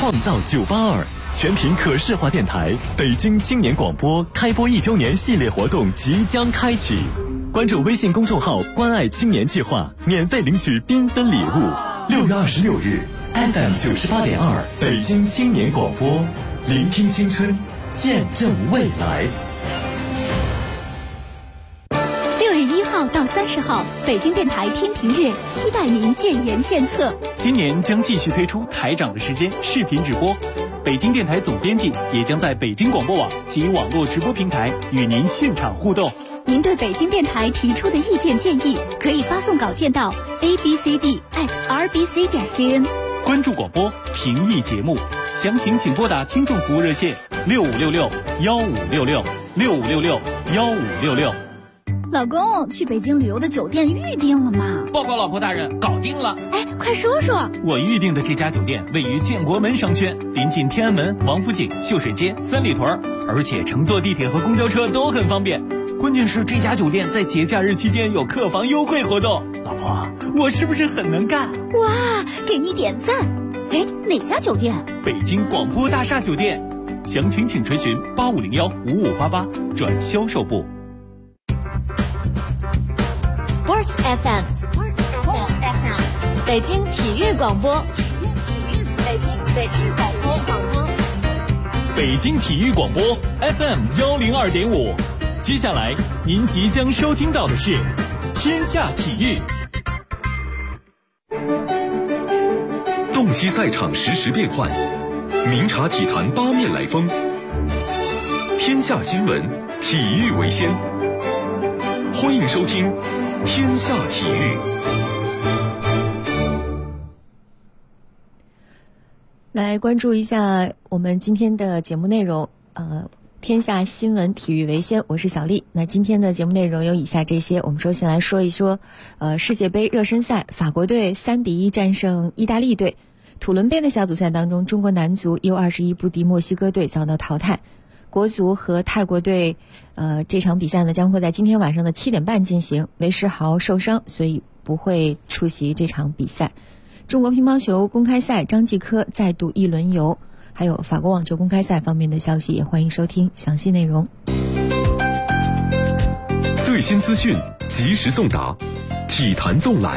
创造982，全频可视化电台，北京青年广播开播1周年系列活动即将开启。关注微信公众号“关爱青年计划”，免费领取缤纷礼物。6月26日 ，FM 98.2，北京青年广播，聆听青春，见证未来。 6月1号到30号，北京电台天平月期待您建言献策。 今年将继续推出台长的时间视频直播，北京电台总编辑也将在北京广播网及网络直播平台与您现场互动。 您对北京电台提出的意见建议，可以发送稿件到 abcd@rbc.cn。 关注广播，评议节目，详情请拨打听众服务热线6566-1566，6566-1566。 老公，去北京旅游的酒店预定了吗？ 报告老婆大人，搞定了。 哎，快说说。 我预定的这家酒店位于建国门商圈，临近天安门、王府井、秀水街、三里屯，而且乘坐地铁和公交车都很方便。关键是这家酒店在节假日期间有客房优惠活动。老婆，我是不是很能干？ 哇，给你点赞。哎，哪家酒店？ 北京广播大厦酒店。详情请垂询8501-5588转销售部。 Sports FM， 北京体育广播，北京广播， 北京体育广播 FM 102.5。接下来您即将收听到的是天下体育。 洞悉赛场实时变幻，明察体坛八面来风。天下新闻，体育为先。欢迎收听天下体育。 来关注一下我们今天的节目内容。天下新闻，体育为先，我是小丽。那今天的节目内容有以下这些，我们首先来说一说，世界杯热身赛，法国队3-1战胜意大利队。土伦杯的小组赛当中，中国男足 U21不敌墨西哥队，遭到淘汰。国足和泰国队，这场比赛呢将会在今天晚上的7点半进行。韦世豪受伤，所以不会出席这场比赛。中国乒乓球公开赛，张继科再度一轮游。还有法国网球公开赛方面的消息，也欢迎收听详细内容。 最新资讯，及时送达，体坛纵览。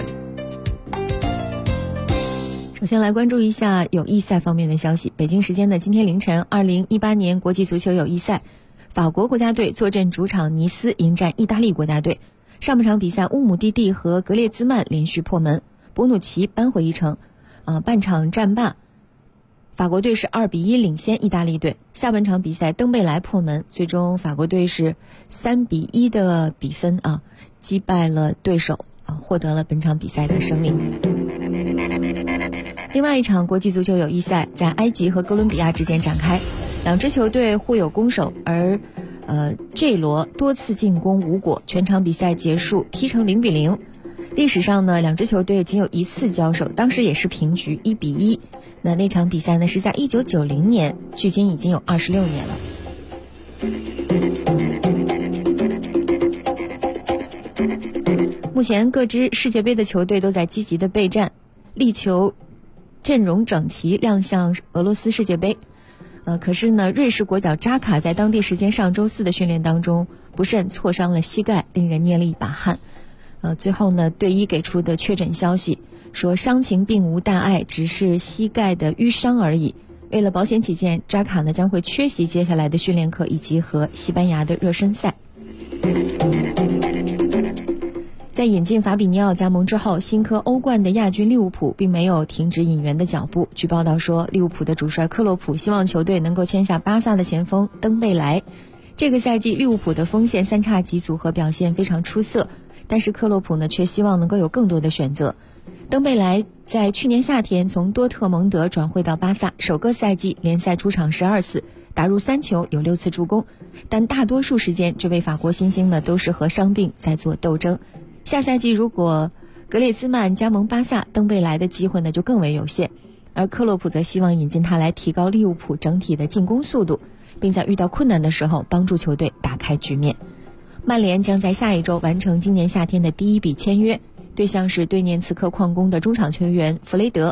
首先来关注一下友谊赛方面的消息。北京时间的今天凌晨，2018年国际足球友谊赛，法国国家队坐镇主场尼斯迎战意大利国家队。上半场比赛，乌姆蒂蒂和格列兹曼连续破门，博努奇扳回一城。半场战罢，法国队是2-1领先意大利队。下半场比赛，登贝莱破门，最终法国队是3-1的比分击败了对手，获得了本场比赛的胜利。另外一场国际足球友谊赛在埃及和哥伦比亚之间展开，两支球队互有攻守，而这罗多次进攻无果，全场比赛结束踢成0-0。历史上呢，两支球队仅有一次交手，当时也是平局1-1。那场比赛呢是在1990年，距今已经有26年了。目前各支世界杯的球队都在积极的备战，力求阵容整齐亮相俄罗斯世界杯。可是呢，瑞士国脚扎卡在当地时间上周4的训练当中不慎挫伤了膝盖，令人捏了一把汗。最后呢，队医给出的确诊消息说伤情并无大碍，只是膝盖的淤伤而已。为了保险起见，扎卡呢将会缺席接下来的训练课以及和西班牙的热身赛。在引进法比尼奥加盟之后，新科欧冠的亚军利物浦并没有停止引援的脚步。据报道说，利物浦的主帅克洛普希望球队能够签下巴萨的前锋登贝莱。这个赛季利物浦的锋线三叉戟组合表现非常出色，但是克洛普呢却希望能够有更多的选择。登贝莱在去年夏天从多特蒙德转会到巴萨，首个赛季联赛出场12次，打入3球，有6次助攻，但大多数时间这位法国新星呢都是和伤病在做斗争。下赛季如果格列兹曼加盟巴萨，登贝莱的机会呢就更为有限，而克洛普则希望引进他来提高利物浦整体的进攻速度，并在遇到困难的时候帮助球队打开局面。曼联将在下一周完成今年夏天的第一笔签约，对象是对涅茨克矿工的中场球员弗雷德。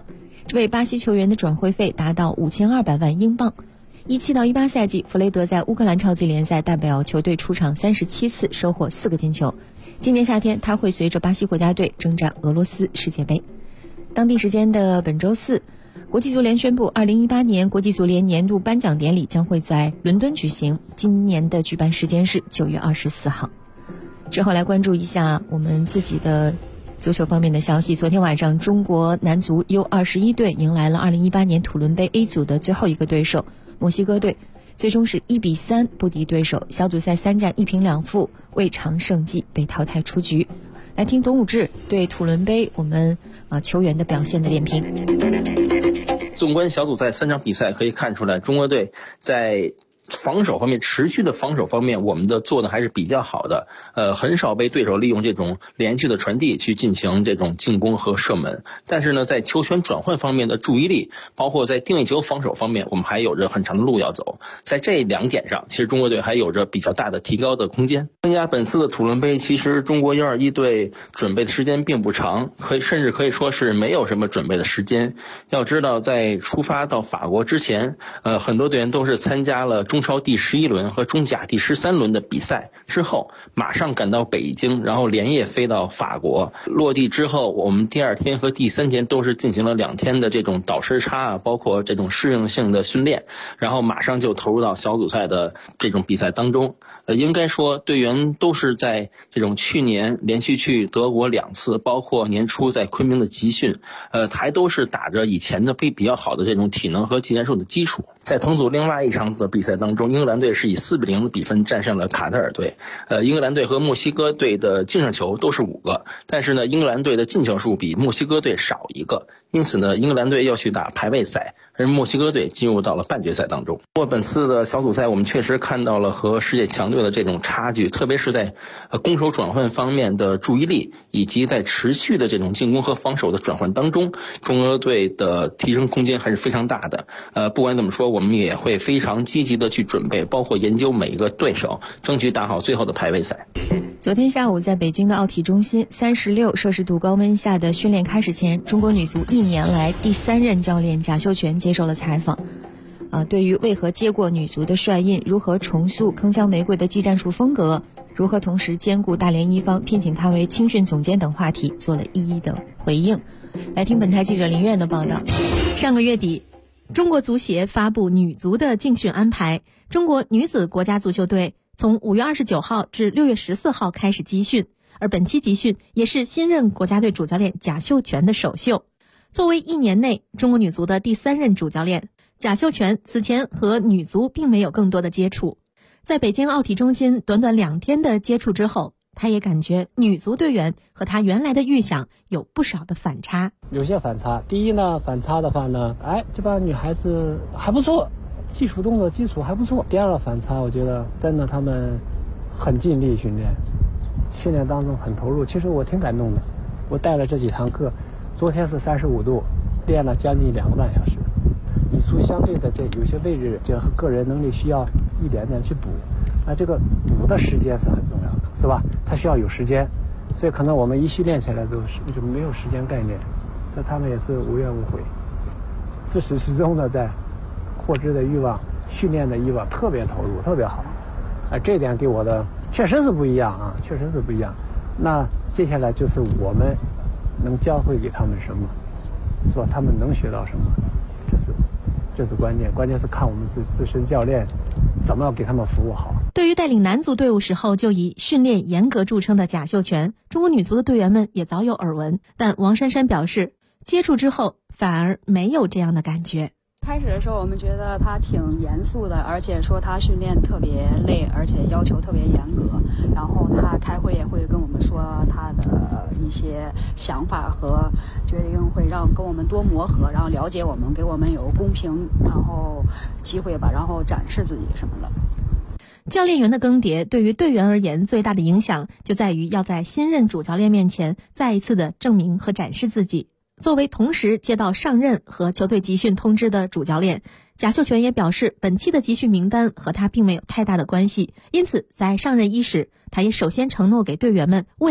这位巴西球员的转会费达到5200万英镑。17到18赛季，弗雷德在乌克兰超级联赛代表球队出场37次，收获4个进球。今年夏天，他会随着巴西国家队征战俄罗斯世界杯。当地时间的本周四，国际足联宣布2018年国际足联年度颁奖典礼将会在伦敦举行，今年的举办时间是9月24号。之后来关注一下我们自己的足球方面的消息。昨天晚上，中国男足 U21 队迎来了2018年土伦杯 A 组的最后一个对手墨西哥队，最终是1比3不敌对手，小组赛3战1平2负，未尝胜绩，被淘汰出局。来听董武志对土伦杯我们球员的表现的点评。 纵观小组赛3场比赛，可以看出来中国队在防守方面，持续的防守方面，我们的做的还是比较好的，很少被对手利用这种连续的传递去进行这种进攻和射门。但是呢，在球权转换方面的注意力，包括在定位球防守方面，我们还有着很长的路要走。在这2点上，其实中国队还有着比较大的提高的空间。参加本次的土伦杯，其实中国 U21 队准备的时间并不长，甚至可以说是没有什么准备的时间。要知道，在出发到法国之前，很多队员都是参加了中超第11轮和中甲第13轮的比赛之后，马上赶到北京，然后连夜飞到法国。落地之后，我们第2天和第3天都是进行了2天的这种倒时差，包括这种适应性的训练，然后马上就投入到小组赛的这种比赛当中。应该说队员都是在这种去年连续去德国2次，包括年初在昆明的集训，还都是打着以前的比较好的这种体能和技战术的基础。在同组另外一场的比赛当中，英格兰队是以4比0的比分战胜了卡塔尔队。英格兰队和墨西哥队的净胜球都是5个，但是呢，英格兰队的进球数比墨西哥队少1个，因此呢，英格兰队要去打排位赛，而墨西哥队进入到了半决赛当中。不过本次的小组赛，我们确实看到了和世界强队的这种差距，特别是在攻守转换方面的注意力，以及在持续的这种进攻和防守的转换当中，中国队的提升空间还是非常大的。不管怎么说，我们也会非常积极的去准备，包括研究每一个对手，争取打好最后的排位赛。 昨天下午，在北京的奥体中心36摄氏度高温下的训练开始前，中国女足1年来第3任教练贾秀全接受了采访。对于为何接过女足的帅印，如何重塑铿锵玫瑰的技战术风格，如何同时兼顾大连一方聘请他为青训总监等话题，做了一一的回应。来听本台记者林苑的报道。 上个月底，中国足协发布女足的竞训安排，中国女子国家足球队从5月29号至6月14号开始集训，而本期集训也是新任国家队主教练贾秀全的首秀。作为1年内中国女足的第3任主教练，贾秀全此前和女足并没有更多的接触。在北京奥体中心短短2天的接触之后，他也感觉女足队员和他原来的预想有不少的反差。 有些反差，第一呢，反差的话呢，这帮女孩子还不错，技术动作基础还不错。第二个反差，我觉得真的她们很尽力训练当中很投入。其实我挺感动的，我带了这几堂课，昨天是35度，练了将近2个半小时。女足相对的有些位置，这和个人能力需要一点点去补，这个补的时间是很重要的，是吧？它需要有时间，所以可能我们一训练起来之后就没有时间概念，但他们也是无怨无悔，自始至终的在获知的欲望、训练的欲望特别投入，特别好。这点给我的确实是不一样啊，确实是不一样。那接下来就是我们能教会给他们什么，是吧？他们能学到什么，这是关键，关键是看我们自身教练怎么样给他们服务好。 对于带领男足队伍时候就以训练严格著称的贾秀全，中国女足的队员们也早有耳闻，但王珊珊表示，接触之后反而没有这样的感觉。 开始的时候我们觉得他挺严肃的，而且说他训练特别累，而且要求特别严格，然后他开会也会跟我们说他的一些想法和决定，会跟我们多磨合，然后了解我们，给我们有公平然后机会吧，然后展示自己什么的。 教练员的更迭对于队员而言最大的影响就在于要在新任主教练面前再一次的证明和展示自己。作为同时接到上任和球队集训通知的主教练，贾秀全也表示，本期的集训名单和他并没有太大的关系，因此在上任伊始，他也首先承诺给队员们未来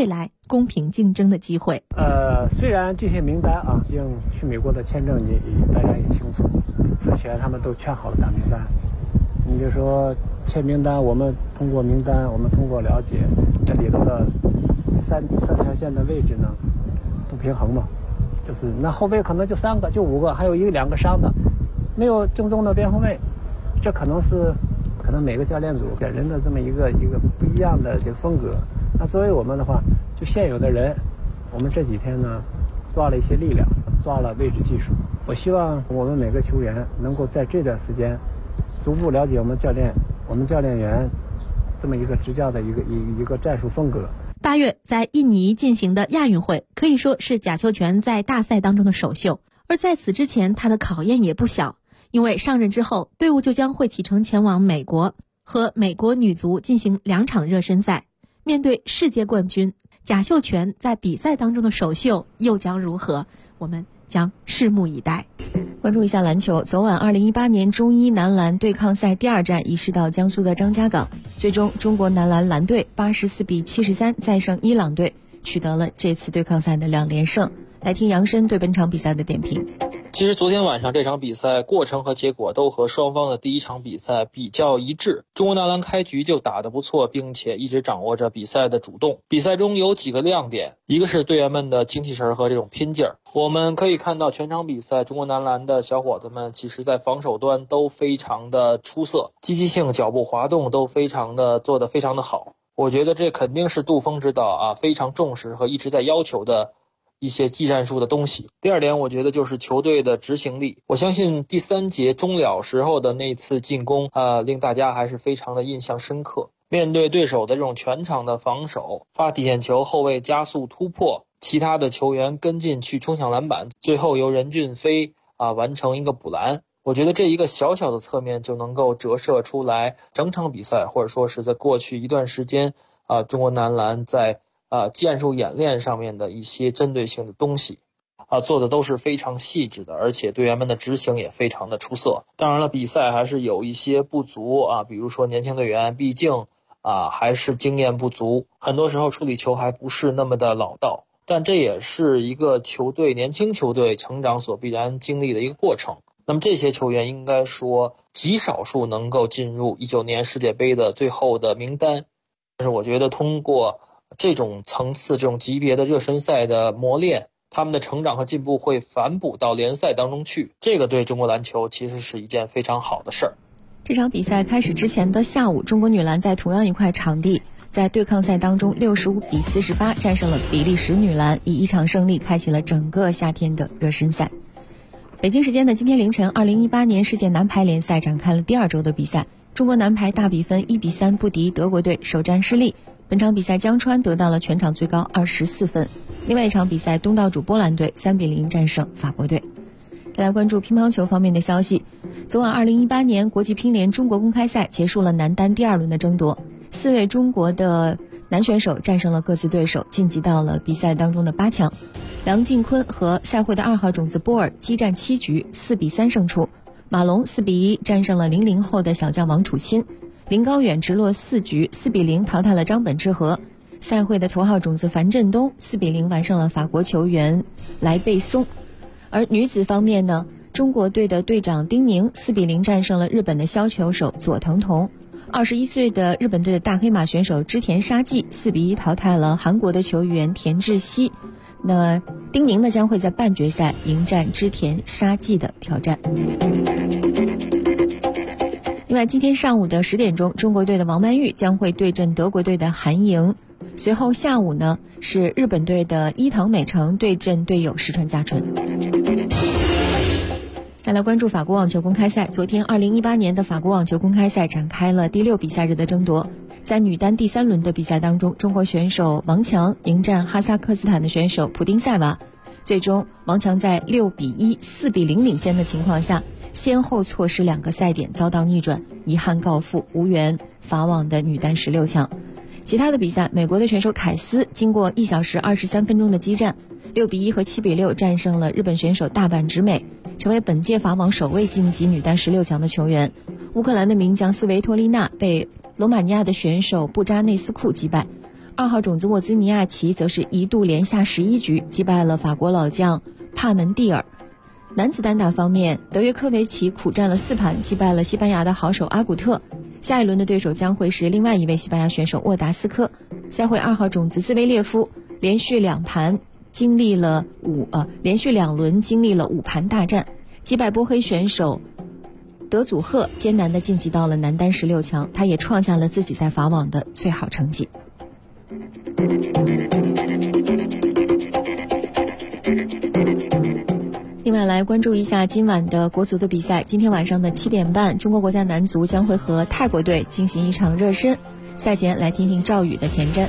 公平竞争的机会。 虽然这些名单啊，已经去美国的签证大家也清楚，之前他们都圈好了大名单。你就说签名单，我们通过名单，我们通过了解，这里头的三条线的位置呢不平衡嘛，就是那后卫可能就3个，就5个，还有2个伤的，没有正宗的边后卫，这可能每个教练组给人的这么一个不一样的这个风格。那作为我们的话，就现有的人，我们这几天呢抓了一些力量，抓了位置技术。我希望我们每个球员能够在这段时间逐步了解我们教练员这么一个执教的一个战术风格。 8月在印尼进行的亚运会可以说是贾秀全在大赛当中的首秀，而在此之前他的考验也不小，因为上任之后队伍就将会启程前往美国和美国女足进行2场热身赛。面对世界冠军，贾秀全在比赛当中的首秀又将如何？我们将拭目以待。 关注一下篮球，昨晚2018年中医男篮对抗赛第2战移师到江苏的张家港，最终中国男篮篮队84比73再胜伊朗队，取得了这次对抗赛的2连胜。来听杨申对本场比赛的点评。 其实昨天晚上这场比赛过程和结果都和双方的第一场比赛比较一致。中国男篮开局就打得不错，并且一直掌握着比赛的主动。比赛中有几个亮点，一个是队员们的精气神和这种拼劲儿。我们可以看到全场比赛中国男篮的小伙子们其实在防守端都非常的出色，积极性、脚步滑动都做得非常的好。我觉得这肯定是杜锋指导非常重视和一直在要求的一些技战术的东西。第2点，我觉得就是球队的执行力。我相信第3节终了时候的那次进攻令大家还是非常的印象深刻。面对对手的这种全场的防守，发底线球，后卫加速突破，其他的球员跟进去冲抢篮板，最后由任骏飞完成一个补篮。我觉得这一个小小的侧面就能够折射出来整场比赛，或者说是在过去一段时间中国男篮在战术演练上面的一些针对性的东西做的都是非常细致的，而且队员们的执行也非常的出色。当然了，比赛还是有一些不足比如说年轻队员毕竟还是经验不足，很多时候处理球还不是那么的老道，但这也是一个年轻球队成长所必然经历的一个过程。那么这些球员应该说极少数能够进入19年世界杯的最后的名单，但是我觉得通过这种层次、这种级别的热身赛的磨练，他们的成长和进步会反哺到联赛当中去，这个对中国篮球其实是一件非常好的事儿。 这场比赛开始之前的下午，中国女篮在同样一块场地，在对抗赛当中65比48战胜了比利时女篮，以1场胜利开启了整个夏天的热身赛。北京时间的今天凌晨，2018年世界男排联赛展开了第2周的比赛，中国男排大比分1比3不敌德国队，首战失利。本场比赛江川得到了全场最高24分。另外一场比赛，东道主波兰队3比0战胜法国队。再来关注乒乓球方面的消息。昨晚2018年国际乒联中国公开赛结束了男单第2轮的争夺，4位中国的男选手战胜了各自对手，晋级到了比赛当中的8强。梁靖昆和赛会的2号种子波尔激战7局，4比3胜出。马龙4比1战胜了00后的小将王楚钦。林高远直落4局4比0淘汰了张本智和。赛会的头号种子樊振东4比0完胜了法国球员莱贝松。而女子方面呢，中国队的队长丁宁4比0战胜了日本的削球手佐藤瞳。21岁的日本队的大黑马选手织田沙纪4比1淘汰了韩国的球员田志希。那丁宁呢将会在半决赛迎战织田沙纪的挑战。另外，今天上午的10点钟，中国队的王曼玉将会对阵德国队的韩莹。随后下午呢，是日本队的伊藤美诚对阵队友石川佳纯。再来关注法国网球公开赛。昨天2018年的法国网球公开赛展开了第6比赛日的争夺。在女单第3轮的比赛当中，中国选手王强迎战哈萨克斯坦的选手普丁塞娃。最终王强在6比1、4比0领先的情况下，先后错失2个赛点，遭到逆转，遗憾告负，无缘法网的女单16强。其他的比赛，美国的选手凯斯经过1小时23分钟的激战，6比1和7比6战胜了日本选手大阪直美，成为本届法网首位晋级女单16强的球员。乌克兰的名将斯维托利娜被罗马尼亚的选手布扎内斯库击败。 2号种子沃兹尼亚奇则是一度连下11局，击败了法国老将帕门蒂尔。男子单打方面，德约科维奇苦战了4盘，击败了西班牙的好手阿古特。下一轮的对手将会是另外一位西班牙选手沃达斯科。赛会2号种子兹维列夫连续2轮经历了5盘大战，击败波黑选手德祖赫，艰难地晋级到了男单16强，他也创下了自己在法网的最好成绩。另外来关注一下今晚的国足的比赛。今天晚上的7点半，中国国家男足将会和泰国队进行一场热身。赛前来听听赵宇的前瞻。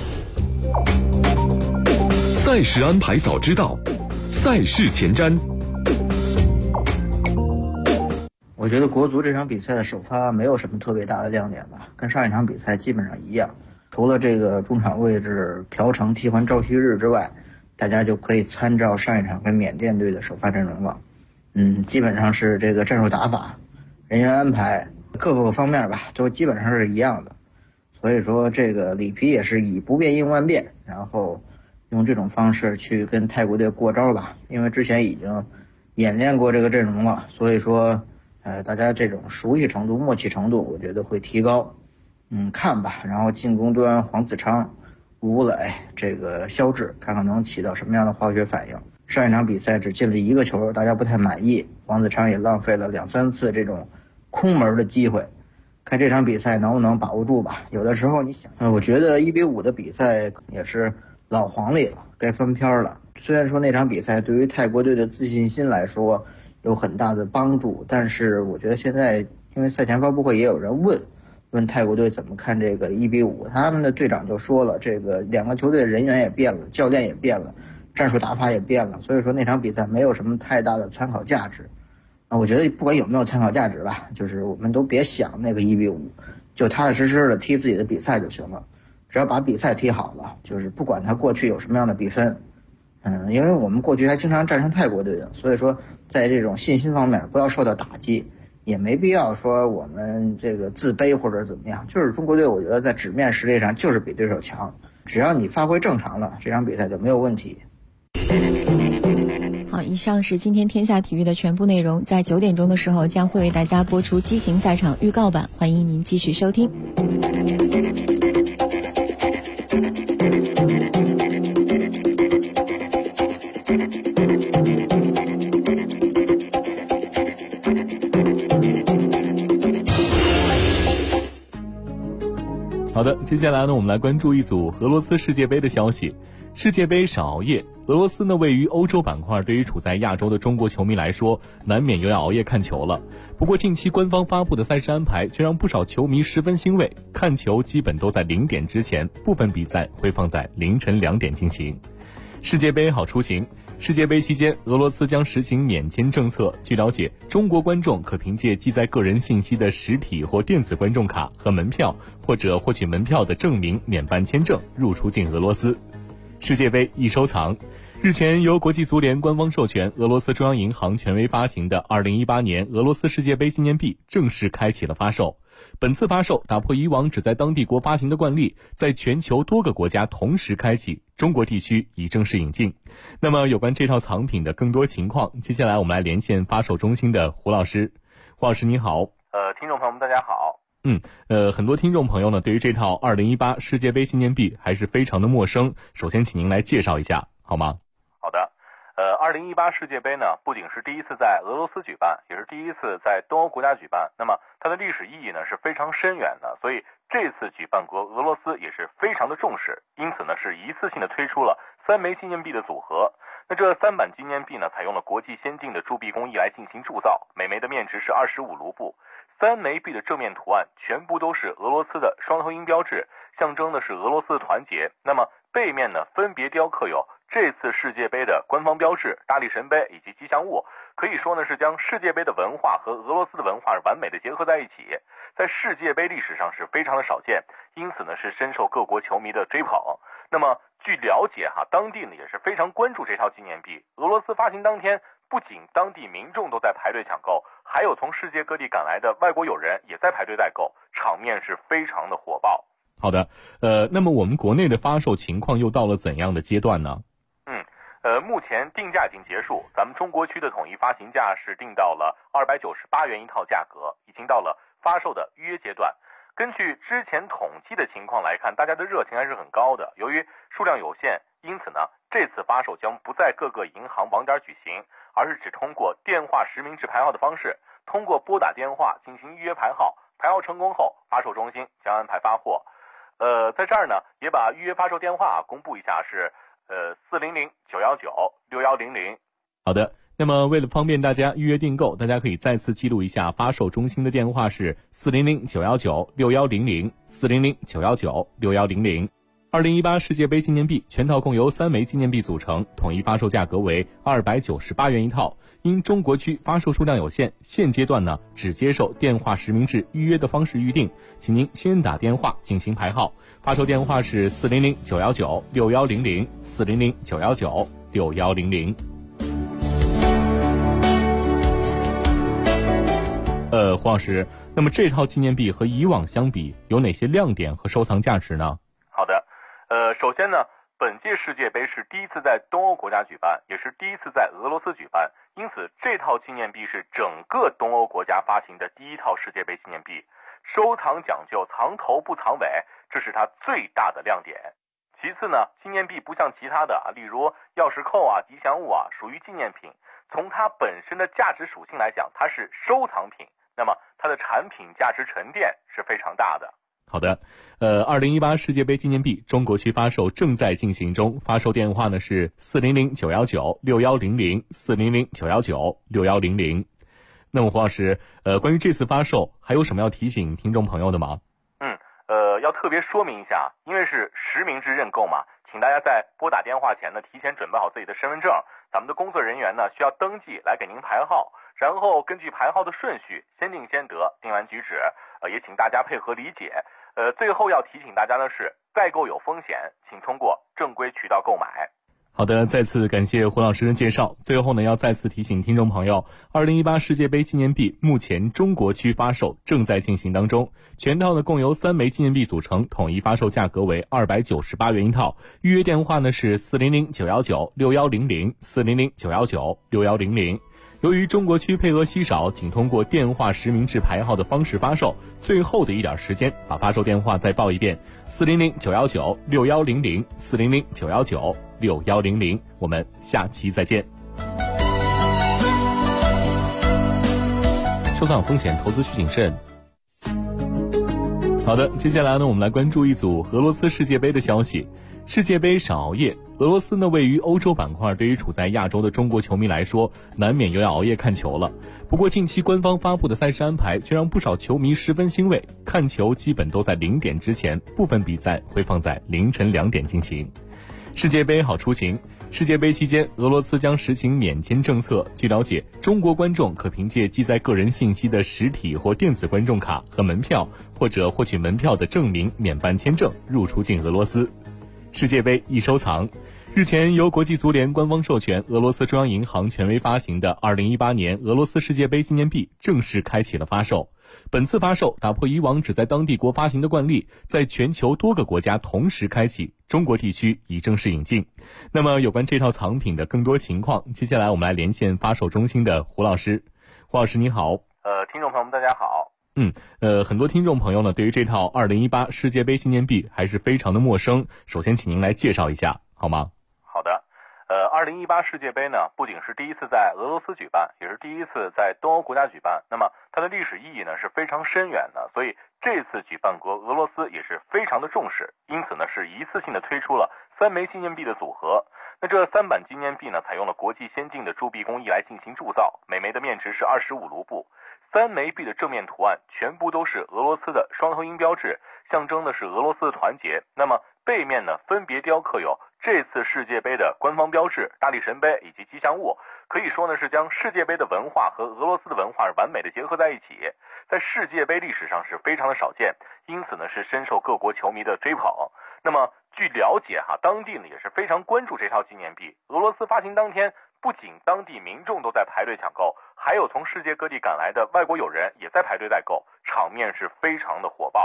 赛事安排早知道，赛事前瞻。 我觉得国足这场比赛的首发没有什么特别大的亮点吧，跟上一场比赛基本上一样，除了这个中场位置朴成替换赵旭日之外，大家就可以参照上一场跟缅甸队的首发阵容了。基本上是这个战术打法、人员安排各个方面吧，都基本上是一样的。所以说这个里皮也是以不变应万变，然后用这种方式去跟泰国队过招吧。因为之前已经演练过这个阵容了，所以说大家这种熟悉程度、默契程度，我觉得会提高。看吧。然后进攻端黄子昌、吴磊、这个肖智，看看能起到什么样的化学反应。上一场比赛只进了1个球，大家不太满意，黄子昌也浪费了2-3次这种空门的机会，看这场比赛能不能把握住吧。有的时候你想，我觉得1-5的比赛也是老黄历了，该翻篇了。虽然说那场比赛对于泰国队的自信心来说有很大的帮助，但是我觉得现在因为赛前发布会也有人问泰国队怎么看这个1-5，他们的队长就说了，这个2个球队的人员也变了，教练也变了，战术打法也变了，所以说那场比赛没有什么太大的参考价值。我觉得不管有没有参考价值吧，就是我们都别想那个1-5，就踏踏实实的踢自己的比赛就行了。只要把比赛踢好了，就是不管他过去有什么样的比分，因为我们过去还经常战胜泰国队的，所以说在这种信心方面不要受到打击，也没必要说我们这个自卑或者怎么样。就是中国队我觉得在纸面实力上就是比对手强，只要你发挥正常了，这场比赛就没有问题。 好，以上是今天天下体育的全部内容，在9点钟的时候将会为大家播出机型赛场预告版，欢迎您继续收听。 好的，接下来呢，我们来关注一组俄罗斯世界杯的消息。世界杯少熬夜，俄罗斯呢位于欧洲板块，对于处在亚洲的中国球迷来说，难免又要熬夜看球了。不过近期官方发布的赛事安排却让不少球迷十分欣慰，看球基本都在0点之前，部分比赛会放在凌晨2点进行。世界杯好出行。世界杯期间，俄罗斯将实行免签政策。据了解，中国观众可凭借记载个人信息的实体或电子观众卡和门票，或者获取门票的证明免办签证入出境俄罗斯。世界杯易收藏。日前，由国际足联官方授权，俄罗斯中央银行权威发行的2018年俄罗斯世界杯纪念币正式开启了发售。本次发售打破以往只在当地国发行的惯例，在全球多个国家同时开启，中国地区已正式引进。那么有关这套藏品的更多情况，接下来我们来连线发售中心的胡老师。胡老师你好。 听众朋友们大家好。 很多听众朋友呢对于这套2018世界杯纪念币还是非常的陌生，首先请您来介绍一下好吗？ 好的。2018世界杯呢，不仅是第一次在俄罗斯举办，也是第一次在东欧国家举办。那么它的历史意义呢是非常深远的，所以这次举办国俄罗斯也是非常的重视，因此呢是一次性的推出了3枚纪念币的组合。那这3版纪念币呢，采用了国际先进的铸币工艺来进行铸造，每枚的面值是25卢布。3枚币的正面图案全部都是俄罗斯的双头鹰标志，象征的是俄罗斯的团结。那么背面呢，分别雕刻有这次世界杯的官方标志、大力神杯以及吉祥物，可以说呢是将世界杯的文化和俄罗斯的文化完美的结合在一起，在世界杯历史上是非常的少见，因此呢是深受各国球迷的追捧。那么据了解当地呢也是非常关注这套纪念币。俄罗斯发行当天，不仅当地民众都在排队抢购，还有从世界各地赶来的外国友人也在排队代购，场面是非常的火爆。 好的，那么我们国内的发售情况又到了怎样的阶段呢？ 目前定价已经结束，咱们中国区的统一发行价是定到了298元一套价格，已经到了发售的预约阶段。根据之前统计的情况来看，大家的热情还是很高的。由于数量有限，因此呢，这次发售将不在各个银行网点举行，而是只通过电话实名制排号的方式，通过拨打电话进行预约排号，排号成功后，发售中心将安排发货。在这儿呢，也把预约发售电话公布一下，是400-919-6100。 好的，那么为了方便大家预约订购，大家可以再次记录一下发售中心的电话是400-919-6100 400-919-6100。2018世界杯纪念币全套共由3枚纪念币组成，统一发售价格为298元一套。因中国区发售数量有限，现阶段呢只接受电话实名制预约的方式预定，请您先打电话进行排号。发售电话是400-919-6100 400-919-6100。黄老师，那么这套纪念币和以往相比有哪些亮点和收藏价值呢？ 好的，首先呢，本届世界杯是第一次在东欧国家举办，也是第一次在俄罗斯举办，因此这套纪念币是整个东欧国家发行的第一套世界杯纪念币，收藏讲究藏头不藏尾，这是它最大的亮点。其次呢，纪念币不像其他的例如钥匙扣吉祥物属于纪念品，从它本身的价值属性来讲，它是收藏品，那么它的产品价值沉淀是非常大的。 好的，2018世界杯纪念币中国区发售正在进行中，发售电话呢是400-919-6100 400-919-6100。那么黄老师，关于这次发售还有什么要提醒听众朋友的吗？ 要特别说明一下，因为是实名制认购嘛，请大家在拨打电话前呢，提前准备好自己的身份证，咱们的工作人员呢需要登记来给您排号，然后根据排号的顺序先定先得，定完举止，也请大家配合理解。最后要提醒大家的是，代购有风险，请通过正规渠道购买。 好的，再次感谢胡老师的介绍。最后呢，要再次提醒听众朋友，2018世界杯纪念币目前中国区发售正在进行当中，全套呢共由3枚纪念币组成，统一发售价格为298元一套。预约电话呢是400-919-6100 400-919-6100。由于中国区配额稀少，仅通过电话实名制排号的方式发售，最后的一点时间，把发售电话再报一遍：400-919-6100 400-919-6100。我们下期再见。收藏风险，投资需谨慎。好的，接下来呢，我们来关注一组俄罗斯世界杯的消息。世界杯少熬夜，俄罗斯呢位于欧洲板块，对于处在亚洲的中国球迷来说，难免又要熬夜看球了。不过近期官方发布的赛事安排却让不少球迷十分欣慰，看球基本都在0点之前，部分比赛会放在凌晨2点进行。世界杯好出行。世界杯期间，俄罗斯将实行免签政策。据了解，中国观众可凭借记载个人信息的实体或电子观众卡和门票，或者获取门票的证明免办签证入出境俄罗斯。世界杯易收藏。日前，由国际足联官方授权，俄罗斯中央银行权威发行的2018年俄罗斯世界杯纪念币正式开启了发售。本次发售打破以往只在当地国发行的惯例，在全球多个国家同时开启，中国地区已正式引进。那么有关这套藏品的更多情况，接下来我们来连线发售中心的胡老师。胡老师你好。 听众朋友们大家好。 很多听众朋友呢对于这套2018世界杯纪念币还是非常的陌生，首先请您来介绍一下好吗？ 好的。2018世界杯呢，不仅是第一次在俄罗斯举办，也是第一次在东欧国家举办。那么它的历史意义呢是非常深远的，所以这次举办国俄罗斯也是非常的重视，因此呢是一次性的推出了3枚纪念币的组合。那这3版纪念币呢，采用了国际先进的铸币工艺来进行铸造，每枚的面值是25卢布。3枚币的正面图案全部都是俄罗斯的双头鹰标志，象征的是俄罗斯的团结。那么背面呢，分别雕刻有这次世界杯的官方标志、大力神杯以及吉祥物，可以说呢是将世界杯的文化和俄罗斯的文化完美的结合在一起，在世界杯历史上是非常的少见，因此呢是深受各国球迷的追捧。那么据了解当地呢也是非常关注这套纪念币。俄罗斯发行当天，不仅当地民众都在排队抢购，还有从世界各地赶来的外国友人也在排队代购，场面是非常的火爆。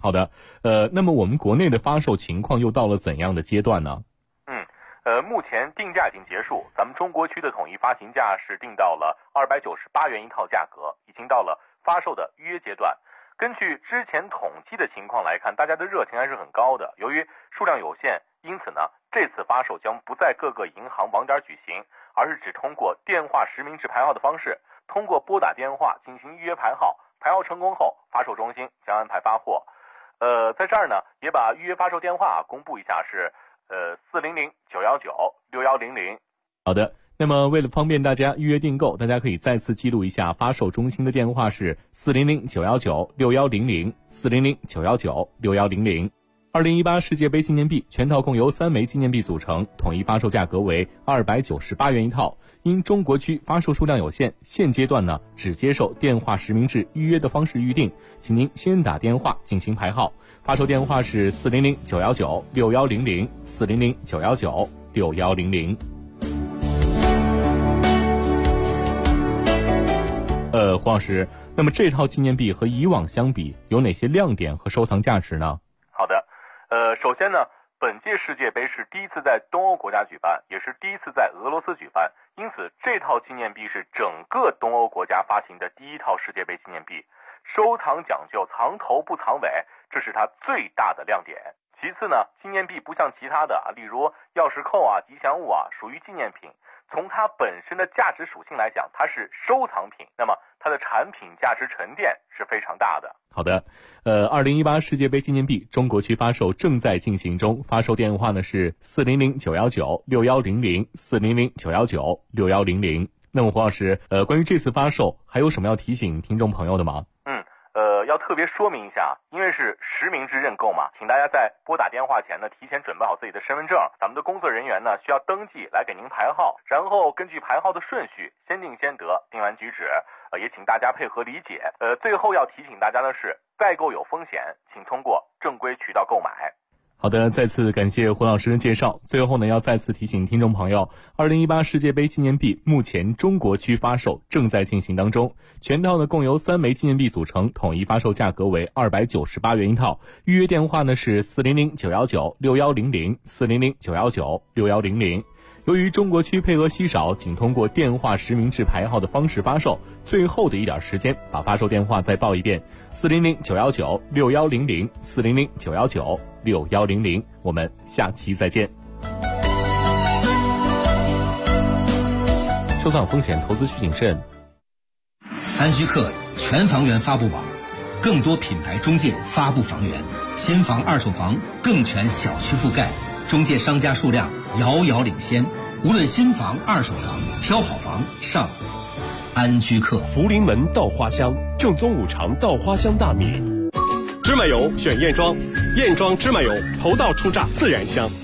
好的，那么我们国内的发售情况又到了怎样的阶段呢？ 目前定价已经结束，咱们中国区的统一发行价是定到了298元一套价格，已经到了发售的预约阶段。根据之前统计的情况来看，大家的热情还是很高的。由于数量有限，因此呢，这次发售将不在各个银行网点举行，而是只通过电话实名制排号的方式，通过拨打电话进行预约排号，排号成功后，发售中心将安排发货。在这儿呢，也把预约发售电话公布一下，是400-919-6100。 好的。那么为了方便大家预约订购，大家可以再次记录一下发售中心的电话是400-919-6100 400-919-6100。2018世界杯纪念币全套共由3枚纪念币组成，统一发售价格为298元一套。因中国区发售数量有限，现阶段呢只接受电话实名制预约的方式预定，请您先打电话进行排号。发售电话是400-919-6100 400-919-6100。黄老师，那么这套纪念币和以往相比有哪些亮点和收藏价值呢？ 好的，首先呢，本届世界杯是第一次在东欧国家举办，也是第一次在俄罗斯举办，因此这套纪念币是整个东欧国家发行的第一套世界杯纪念币，收藏讲究藏头不藏尾，这是它最大的亮点。其次呢，纪念币不像其他的例如钥匙扣吉祥物属于纪念品，从它本身的价值属性来讲，它是收藏品，那么它的产品价值沉淀是非常大的。 好的，2018世界杯纪念币中国区发售正在进行中，发售电话呢是400-919-6100 400-919-6100。那么黄老师，关于这次发售还有什么要提醒听众朋友的吗？ 要特别说明一下，因为是实名制认购嘛，请大家在拨打电话前呢，提前准备好自己的身份证，咱们的工作人员呢需要登记来给您排号，然后根据排号的顺序，先定先得，定完举止，也请大家配合理解。最后要提醒大家的是，代购有风险，请通过正规渠道购买。 好的，再次感谢胡老师的介绍。最后呢，要再次提醒听众朋友，2018世界杯纪念币目前中国区发售正在进行当中，全套呢共由3枚纪念币组成，统一发售价格为298元一套。预约电话呢是400-919-6100 400-919-6100。由于中国区配额稀少，仅通过电话实名制排号的方式发售，最后的一点时间，把发售电话再报一遍：400-919-6100 400-919-6100。我们下期再见。收藏风险，投资需谨慎。 安居客全房源发布网，更多品牌中介发布房源，新房、二手房更全小区覆盖，中介商家数量遥遥领先。无论新房、二手房，挑好房上安居客。 福临门稻花香，正宗五常稻花香大米。芝麻油选燕庄，燕庄芝麻油头道出榨自然香。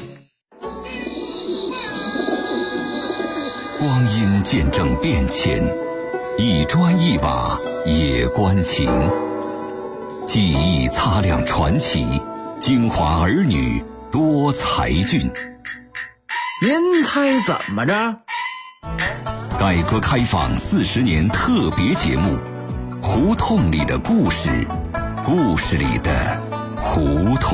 光阴见证变迁，一砖一瓦也关情。记忆擦亮传奇，京华儿女多才俊。 您猜怎么着？ 改革开放40年特别节目，胡同里的故事，故事里的胡同。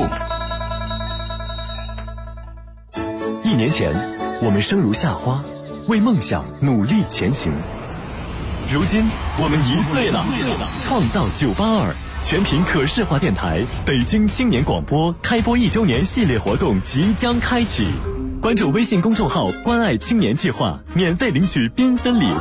1年前，我们生如夏花，为梦想努力前行。如今，我们1岁了，创造982。全频可视化电台北京青年广播开播1周年系列活动即将开启，关注微信公众号“关爱青年计划”，免费领取缤纷礼物。